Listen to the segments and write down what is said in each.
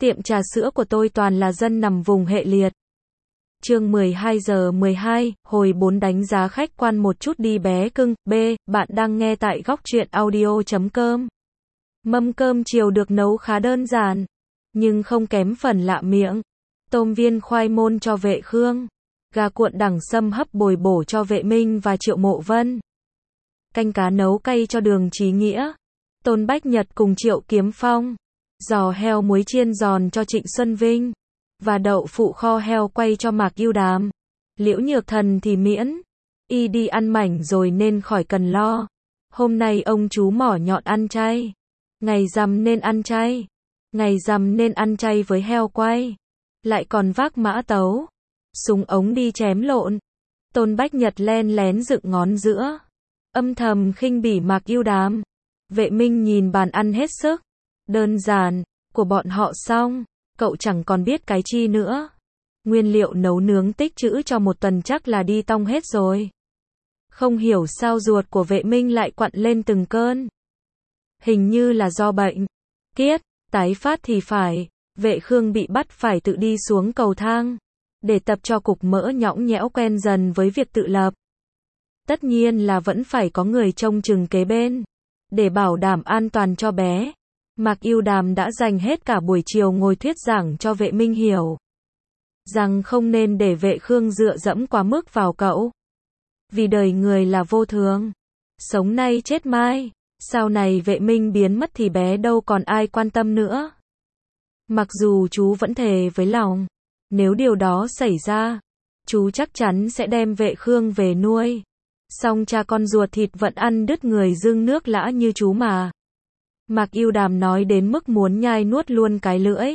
Tiệm trà sữa của tôi toàn là dân nằm vùng hệ liệt. Chương 12 giờ 12, hồi 4 đánh giá khách quan một chút đi bé cưng. B. Bạn đang nghe tại góc truyện audio.com. Mâm cơm chiều được nấu khá đơn giản, nhưng không kém phần lạ miệng. Tôm viên khoai môn cho Vệ Khương. Gà cuộn đẳng sâm hấp bồi bổ cho Vệ Minh và Triệu Mộ Vân. Canh cá nấu cay cho Đường Chí Nghĩa. Tôn Bách Nhật cùng Triệu Kiếm Phong. Giò heo muối chiên giòn cho Trịnh Xuân Vinh. Và đậu phụ kho heo quay cho Mạc Ưu Đàm. Liễu Nhược Thần thì miễn. Y đi ăn mảnh rồi nên khỏi cần lo. Hôm nay ông chú mỏ nhọn ăn chay. Ngày rằm nên ăn chay. Ngày rằm nên ăn chay với heo quay. Lại còn vác mã tấu. Súng ống đi chém lộn. Tôn Bách Nhật len lén dựng ngón giữa. Âm thầm khinh bỉ Mạc Ưu Đàm. Vệ Minh nhìn bàn ăn hết sức đơn giản của bọn họ xong, cậu chẳng còn biết cái chi nữa. Nguyên liệu nấu nướng tích trữ cho một tuần chắc là đi tong hết rồi. Không hiểu sao ruột của Vệ Minh lại quặn lên từng cơn. Hình như là do bệnh kiết tái phát thì phải. Vệ Khương bị bắt phải tự đi xuống cầu thang để tập cho cục mỡ nhõng nhẽo quen dần với việc tự lập. Tất nhiên là vẫn phải có người trông chừng kế bên để bảo đảm an toàn cho bé. Mạc Ưu Đàm đã dành hết cả buổi chiều ngồi thuyết giảng cho Vệ Minh hiểu rằng không nên để Vệ Khương dựa dẫm quá mức vào cậu. Vì đời người là vô thường, sống nay chết mai, sau này Vệ Minh biến mất thì bé đâu còn ai quan tâm nữa. Mặc dù chú vẫn thề với lòng, nếu điều đó xảy ra, chú chắc chắn sẽ đem Vệ Khương về nuôi. Song cha con ruột thịt vẫn ăn đứt người dưng nước lã như chú mà. Mạc Ưu Đàm nói đến mức muốn nhai nuốt luôn cái lưỡi.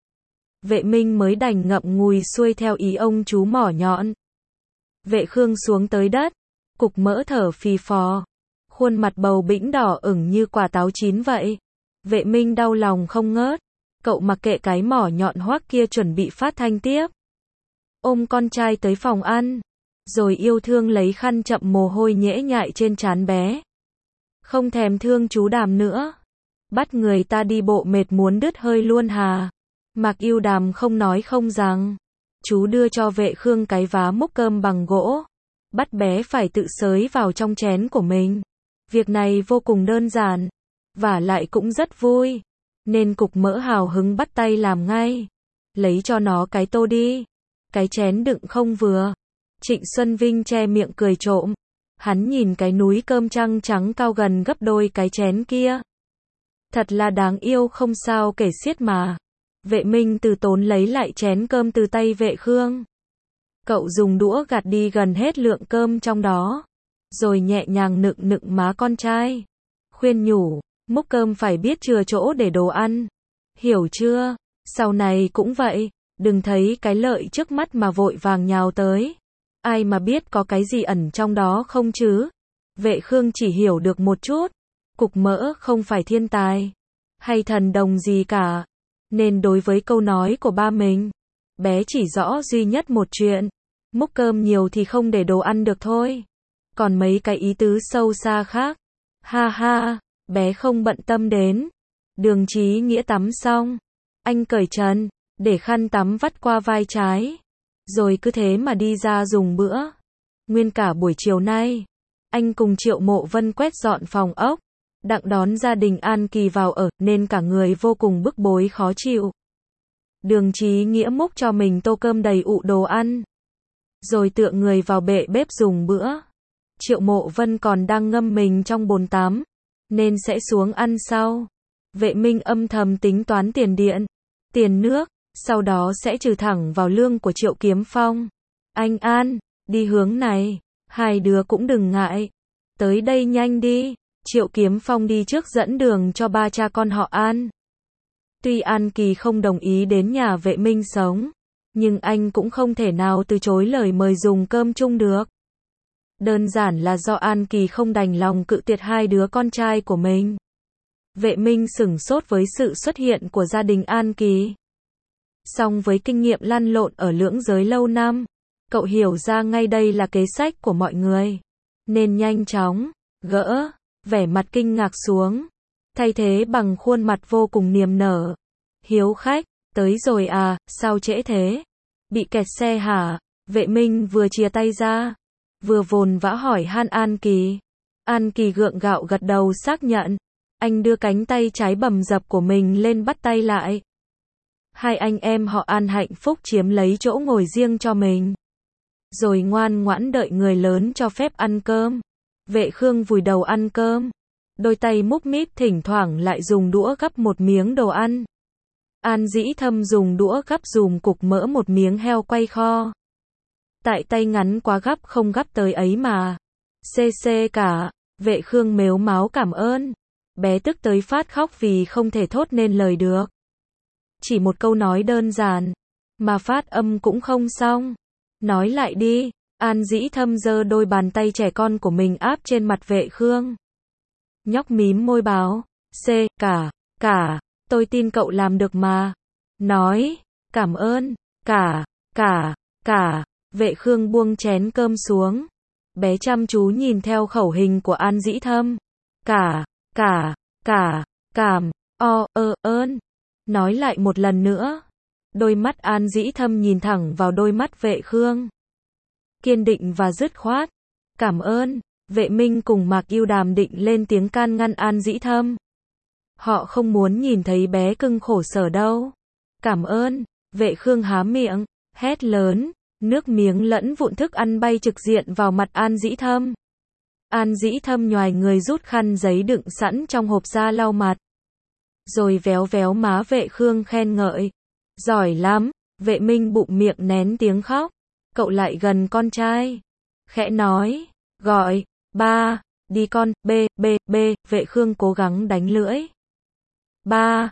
Vệ Minh mới đành ngậm ngùi xuôi theo ý ông chú mỏ nhọn. Vệ Khương xuống tới đất, cục mỡ thở phì phò, khuôn mặt bầu bĩnh đỏ ửng như quả táo chín vậy. Vệ Minh đau lòng không ngớt, cậu mặc kệ cái mỏ nhọn hoắc kia chuẩn bị phát thanh tiếp. Ôm con trai tới phòng ăn, rồi yêu thương lấy khăn chậm mồ hôi nhễ nhại trên trán bé. Không thèm thương chú Đàm nữa. Bắt người ta đi bộ mệt muốn đứt hơi luôn hà. Mạc Ưu Đàm không nói không rằng. Chú đưa cho Vệ Khương cái vá múc cơm bằng gỗ. Bắt bé phải tự xới vào trong chén của mình. Việc này vô cùng đơn giản. Và lại cũng rất vui. Nên cục mỡ hào hứng bắt tay làm ngay. Lấy cho nó cái tô đi. Cái chén đựng không vừa. Trịnh Xuân Vinh che miệng cười trộm. Hắn nhìn cái núi cơm trăng trắng cao gần gấp đôi cái chén kia. Thật là đáng yêu không sao kể xiết mà. Vệ Minh từ tốn lấy lại chén cơm từ tay Vệ Khương. Cậu dùng đũa gạt đi gần hết lượng cơm trong đó. Rồi nhẹ nhàng nựng nựng má con trai. Khuyên nhủ, múc cơm phải biết chừa chỗ để đồ ăn. Hiểu chưa? Sau này cũng vậy. Đừng thấy cái lợi trước mắt mà vội vàng nhào tới. Ai mà biết có cái gì ẩn trong đó không chứ? Vệ Khương chỉ hiểu được một chút. Cục mỡ không phải thiên tài hay thần đồng gì cả. Nên đối với câu nói của ba mình, bé chỉ rõ duy nhất một chuyện. Múc cơm nhiều thì không để đồ ăn được thôi. Còn mấy cái ý tứ sâu xa khác, ha ha, bé không bận tâm đến. Đường Chí Nghĩa tắm xong, anh cởi trần, để khăn tắm vắt qua vai trái. Rồi cứ thế mà đi ra dùng bữa. Nguyên cả buổi chiều nay, anh cùng Triệu Mộ Vân quét dọn phòng ốc. Đặng đón gia đình An Kỳ vào ở, nên cả người vô cùng bức bối khó chịu. Đường Chí Nghĩa múc cho mình tô cơm đầy ụ đồ ăn. Rồi tựa người vào bệ bếp dùng bữa. Triệu Mộ Vân còn đang ngâm mình trong bồn tắm, nên sẽ xuống ăn sau. Vệ Minh âm thầm tính toán tiền điện, tiền nước, sau đó sẽ trừ thẳng vào lương của Triệu Kiếm Phong. Anh An, đi hướng này, hai đứa cũng đừng ngại. Tới đây nhanh đi. Triệu Kiếm Phong đi trước dẫn đường cho ba cha con họ An. Tuy An Kỳ không đồng ý đến nhà Vệ Minh sống, nhưng anh cũng không thể nào từ chối lời mời dùng cơm chung được. Đơn giản là do An Kỳ không đành lòng cự tuyệt hai đứa con trai của mình. Vệ Minh sửng sốt với sự xuất hiện của gia đình An Kỳ. Song với kinh nghiệm lăn lộn ở lưỡng giới lâu năm, cậu hiểu ra ngay đây là kế sách của mọi người. Nên nhanh chóng gỡ vẻ mặt kinh ngạc xuống, thay thế bằng khuôn mặt vô cùng niềm nở, hiếu khách, Tới rồi à, sao trễ thế? Bị kẹt xe hả? Vệ Minh vừa chia tay ra, vừa vồn vã hỏi han An Kỳ. An Kỳ gượng gạo gật đầu xác nhận. Anh đưa cánh tay trái bầm dập của mình lên bắt tay lại. Hai anh em họ An hạnh phúc chiếm lấy chỗ ngồi riêng cho mình. Rồi ngoan ngoãn đợi người lớn cho phép ăn cơm. Vệ Khương vùi đầu ăn cơm. Đôi tay múc míp thỉnh thoảng lại dùng đũa gắp một miếng đồ ăn. An Dĩ Thâm dùng đũa gắp dùm cục mỡ một miếng heo quay kho. Tại tay ngắn quá gắp không gắp tới ấy mà. Xê cả. Vệ Khương mếu máo cảm ơn. Bé tức tới phát khóc vì không thể thốt nên lời được. Chỉ một câu nói đơn giản, mà phát âm cũng không xong. Nói lại đi. An Dĩ Thâm giơ đôi bàn tay trẻ con của mình áp trên mặt Vệ Khương. Nhóc mím môi báo. Cả. Tôi tin cậu làm được mà. Nói. Cảm ơn. Cả. Vệ Khương buông chén cơm xuống. Bé chăm chú nhìn theo khẩu hình của An Dĩ Thâm. Cảm. Ơn. Nói lại một lần nữa. Đôi mắt An Dĩ Thâm nhìn thẳng vào đôi mắt Vệ Khương. Kiên định và dứt khoát. Cảm ơn. Vệ Minh cùng Mạc Yêu Đàm định lên tiếng can ngăn An Dĩ Thâm. Họ không muốn nhìn thấy bé cưng khổ sở đâu. Cảm ơn. Vệ Khương há miệng, hét lớn, nước miếng lẫn vụn thức ăn bay trực diện vào mặt An Dĩ Thâm. An Dĩ Thâm nhoài người rút khăn giấy đựng sẵn trong hộp ra lau mặt. Rồi véo véo má Vệ Khương khen ngợi. Giỏi lắm. Vệ Minh bụng miệng nén tiếng khóc. Cậu lại gần con trai. Khẽ nói. Gọi. Ba. Đi con. B. Vệ Khương cố gắng đánh lưỡi. Ba.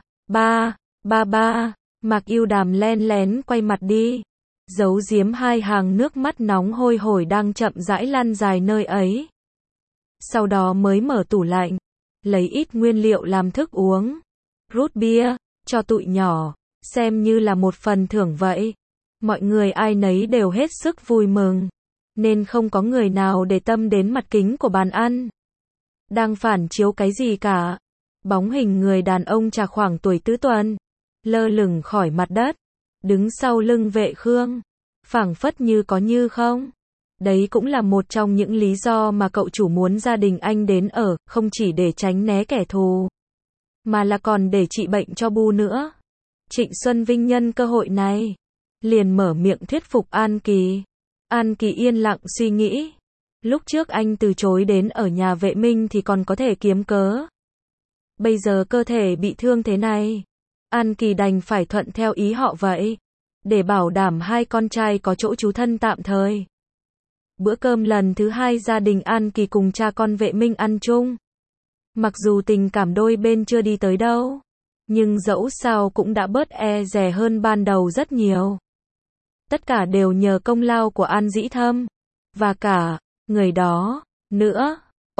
Mạc Yêu Đàm len lén quay mặt đi. Giấu giếm hai hàng nước mắt nóng hôi hổi đang chậm rãi lăn dài nơi ấy. Sau đó mới mở tủ lạnh. Lấy ít nguyên liệu làm thức uống. Root beer. Cho tụi nhỏ. Xem như là một phần thưởng vậy. Mọi người ai nấy đều hết sức vui mừng. Nên không có người nào để tâm đến mặt kính của bàn ăn. Đang phản chiếu cái gì cả. Bóng hình người đàn ông trạc khoảng tuổi tứ tuần. Lơ lửng khỏi mặt đất. Đứng sau lưng Vệ Khương. Phảng phất như có như không. Đấy cũng là một trong những lý do mà cậu chủ muốn gia đình anh đến ở, không chỉ để tránh né kẻ thù. Mà là còn để trị bệnh cho Bu nữa. Trịnh Xuân Vinh nhân cơ hội này. Liền mở miệng thuyết phục An Kỳ. An Kỳ yên lặng suy nghĩ. Lúc trước anh từ chối đến ở nhà Vệ Minh thì còn có thể kiếm cớ. Bây giờ cơ thể bị thương thế này. An Kỳ đành phải thuận theo ý họ vậy. Để bảo đảm hai con trai có chỗ trú thân tạm thời. Bữa cơm lần thứ hai gia đình An Kỳ cùng cha con Vệ Minh ăn chung. Mặc dù tình cảm đôi bên chưa đi tới đâu. Nhưng dẫu sao cũng đã bớt e dè hơn ban đầu rất nhiều. Tất cả đều nhờ công lao của An Dĩ Thâm. Và cả, người đó, nữa.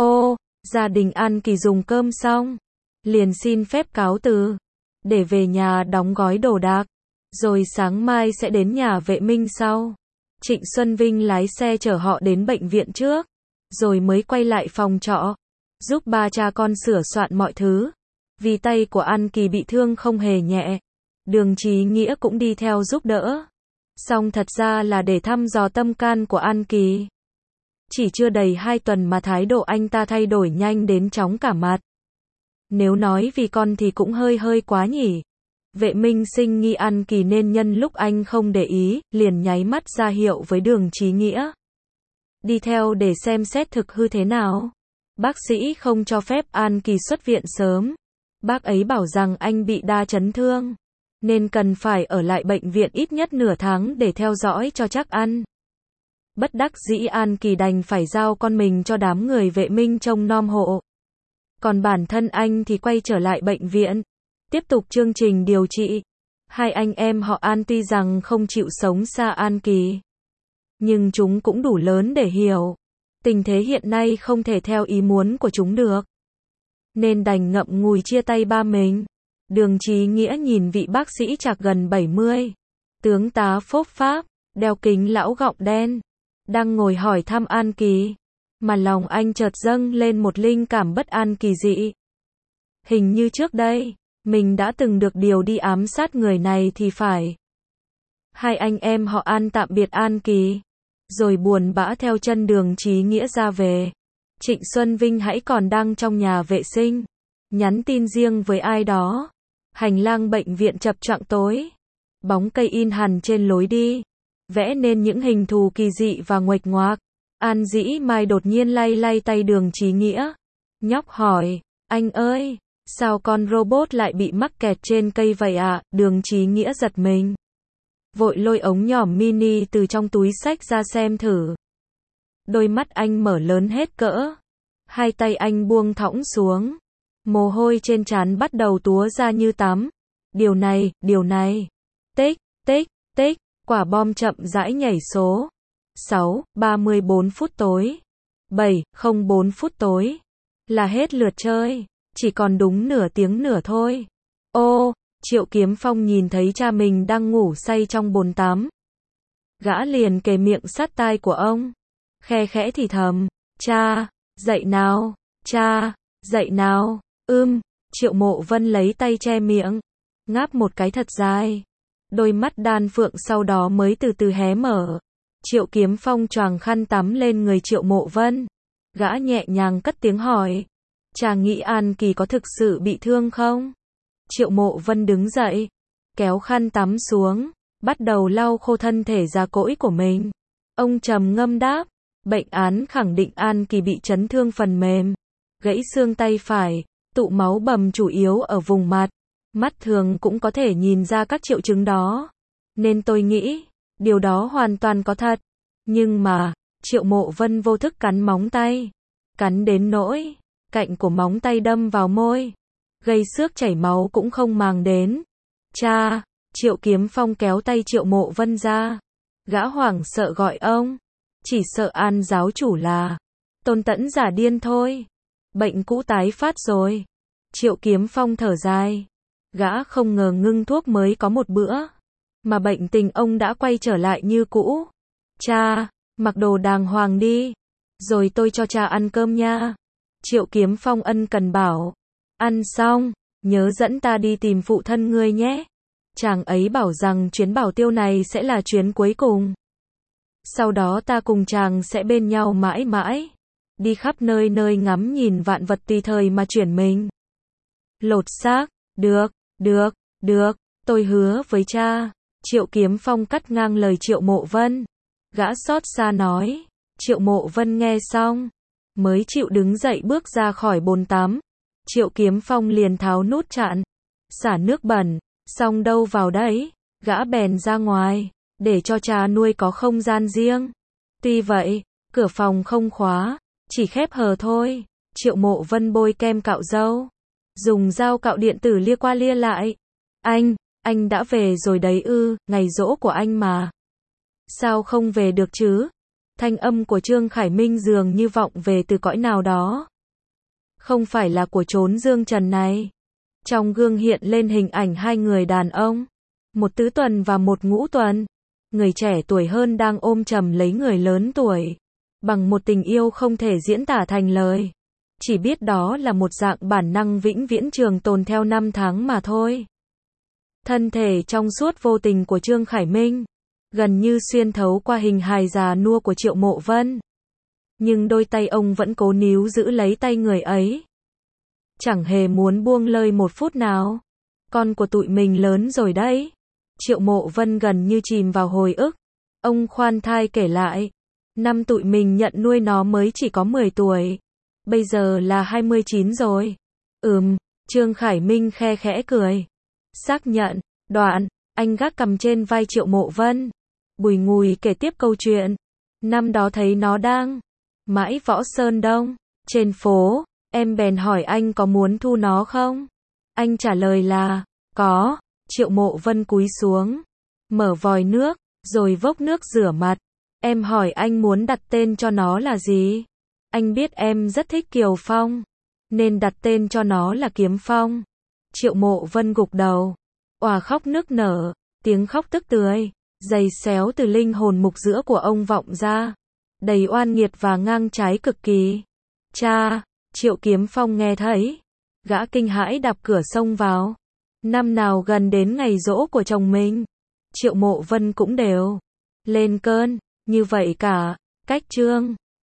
Gia đình An Kỳ dùng cơm xong. Liền xin phép cáo từ. Để về nhà đóng gói đồ đạc. Rồi sáng mai sẽ đến nhà Vệ Minh sau. Trịnh Xuân Vinh lái xe chở họ đến bệnh viện trước. Rồi mới quay lại phòng trọ. Giúp ba cha con sửa soạn mọi thứ. Vì tay của An Kỳ bị thương không hề nhẹ. Đường Chí Nghĩa cũng đi theo giúp đỡ. Song thật ra là để thăm dò tâm can của An Kỳ. Chỉ chưa đầy 2 tuần mà thái độ anh ta thay đổi nhanh đến chóng cả mặt. Nếu nói vì con thì cũng hơi quá nhỉ. Vệ Minh sinh nghi An Kỳ nên nhân lúc anh không để ý, liền nháy mắt ra hiệu với Đường Chí Nghĩa. Đi theo để xem xét thực hư thế nào. Bác sĩ không cho phép An Kỳ xuất viện sớm. Bác ấy bảo rằng anh bị đa chấn thương. Nên cần phải ở lại bệnh viện ít nhất nửa tháng để theo dõi cho chắc ăn. Bất đắc dĩ An Kỳ đành phải giao con mình cho đám người Vệ Minh trông nom hộ. Còn bản thân anh thì quay trở lại bệnh viện. Tiếp tục chương trình điều trị. Hai anh em họ An tuy rằng không chịu sống xa An Kỳ. Nhưng chúng cũng đủ lớn để hiểu. Tình thế hiện nay không thể theo ý muốn của chúng được. Nên đành ngậm ngùi chia tay ba mình. Đường Chí Nghĩa nhìn vị bác sĩ trạc gần 70. Tướng tá phốp pháp, đeo kính lão gọng đen. Đang ngồi hỏi thăm An Kỳ. Mà lòng anh chợt dâng lên một linh cảm bất an kỳ dị. Hình như trước đây, Mình đã từng được điều đi ám sát người này thì phải. Hai anh em họ An tạm biệt An Kỳ, rồi buồn bã theo chân đường Chí Nghĩa ra về. Trịnh Xuân Vinh hãy còn đang trong nhà vệ sinh, nhắn tin riêng với ai đó. Hành lang bệnh viện chập choạng tối, bóng cây in hằn trên lối đi, vẽ nên những hình thù kỳ dị và nguệch ngoạc. An Dĩ Mai đột nhiên lay lay tay đường Chí Nghĩa. Nhóc hỏi, anh ơi, sao con robot lại bị mắc kẹt trên cây vậy ạ? Đường Chí Nghĩa giật mình, vội lôi ống nhòm mini từ trong túi xách ra xem thử. Đôi mắt anh mở lớn hết cỡ, hai tay anh buông thõng xuống, mồ hôi trên trán bắt đầu túa ra như tắm. Điều này, tích, tích, tích, quả bom chậm rãi nhảy số. 6:34 phút tối, 7:04 phút tối, là hết lượt chơi, chỉ còn đúng nửa tiếng nữa thôi. Ô, Triệu Kiếm Phong nhìn thấy cha mình đang ngủ say trong bồn tắm. Gã liền kề miệng sát tai của ông, khe khẽ thì thầm, cha, dậy nào, cha, dậy nào, Triệu Mộ Vân lấy tay che miệng, ngáp một cái thật dài. Đôi mắt đan phượng sau đó mới từ từ hé mở. Triệu Kiếm Phong choàng khăn tắm lên người Triệu Mộ Vân. Gã nhẹ nhàng cất tiếng hỏi, cha nghĩ An Kỳ có thực sự bị thương không? Triệu Mộ Vân đứng dậy, kéo khăn tắm xuống, bắt đầu lau khô thân thể già cỗi của mình. Ông trầm ngâm đáp, bệnh án khẳng định An Kỳ bị chấn thương phần mềm, gãy xương tay phải, tụ máu bầm chủ yếu ở vùng mặt. Mắt thường cũng có thể nhìn ra các triệu chứng đó. Nên tôi nghĩ, điều đó hoàn toàn có thật. Nhưng mà, Triệu Mộ Vân vô thức cắn móng tay. Cắn đến nỗi, cạnh của móng tay đâm vào môi. Gây xước chảy máu cũng không màng đến. Cha, Triệu Kiếm Phong kéo tay Triệu Mộ Vân ra. Gã hoảng sợ gọi ông. Chỉ sợ An giáo chủ là Tôn Tẫn giả điên thôi. Bệnh cũ tái phát rồi. Triệu Kiếm Phong thở dài. Gã không ngờ ngưng thuốc mới có một bữa, mà bệnh tình ông đã quay trở lại như cũ. Cha, mặc đồ đàng hoàng đi, rồi tôi cho cha ăn cơm nha. Triệu Kiếm Phong ân cần bảo. Ăn xong, nhớ dẫn ta đi tìm phụ thân ngươi nhé. Chàng ấy bảo rằng chuyến bảo tiêu này sẽ là chuyến cuối cùng. Sau đó ta cùng chàng sẽ bên nhau mãi mãi. Đi khắp nơi nơi ngắm nhìn vạn vật tùy thời mà chuyển mình. Lột xác, được, tôi hứa với cha. Triệu Kiếm Phong cắt ngang lời Triệu Mộ Vân. Gã xót xa nói. Triệu Mộ Vân nghe xong, mới chịu đứng dậy bước ra khỏi bồn tắm. Triệu Kiếm Phong liền tháo nút chặn, xả nước bẩn, xong đâu vào đấy, gã bèn ra ngoài, để cho cha nuôi có không gian riêng. Tuy vậy, cửa phòng không khóa, chỉ khép hờ thôi. Triệu Mộ Vân bôi kem cạo râu, dùng dao cạo điện tử lia qua lia lại. Anh đã về rồi đấy ư? Ngày giỗ của anh mà. Sao không về được chứ? Thanh âm của Trương Khải Minh dường như vọng về từ cõi nào đó. Không phải là của chốn Dương Trần này. Trong gương hiện lên hình ảnh hai người đàn ông, một tứ tuần và một ngũ tuần. Người trẻ tuổi hơn đang ôm chầm lấy người lớn tuổi, bằng một tình yêu không thể diễn tả thành lời. Chỉ biết đó là một dạng bản năng vĩnh viễn trường tồn theo năm tháng mà thôi. Thân thể trong suốt vô tình của Trương Khải Minh, gần như xuyên thấu qua hình hài già nua của Triệu Mộ Vân. Nhưng đôi tay ông vẫn cố níu giữ lấy tay người ấy. Chẳng hề muốn buông lơi một phút nào. Con của tụi mình lớn rồi đấy. Triệu Mộ Vân gần như chìm vào hồi ức. Ông khoan thai kể lại. Năm tụi mình nhận nuôi nó mới chỉ có 10 tuổi. Bây giờ là 29 rồi. Trương Khải Minh khe khẽ cười. Xác nhận, đoạn, anh gác cầm trên vai Triệu Mộ Vân. Bùi ngùi kể tiếp câu chuyện. Năm đó thấy nó đang mãi Võ Sơn Đông, trên phố, em bèn hỏi anh có muốn thu nó không? Anh trả lời là, có. Triệu Mộ Vân cúi xuống, mở vòi nước, rồi vốc nước rửa mặt. Em hỏi anh muốn đặt tên cho nó là gì? Anh biết em rất thích Kiều Phong, nên đặt tên cho nó là Kiếm Phong. Triệu Mộ Vân gục đầu, òa khóc nức nở, tiếng khóc tức tưởi, dày xéo từ linh hồn mục giữa của ông vọng ra, đầy oan nghiệt và ngang trái cực kỳ. Cha, Triệu Kiếm Phong nghe thấy, gã kinh hãi đạp cửa xông vào. Năm nào gần đến ngày giỗ của chồng mình, Triệu Mộ Vân cũng đều lên cơn, như vậy cả. Cách chương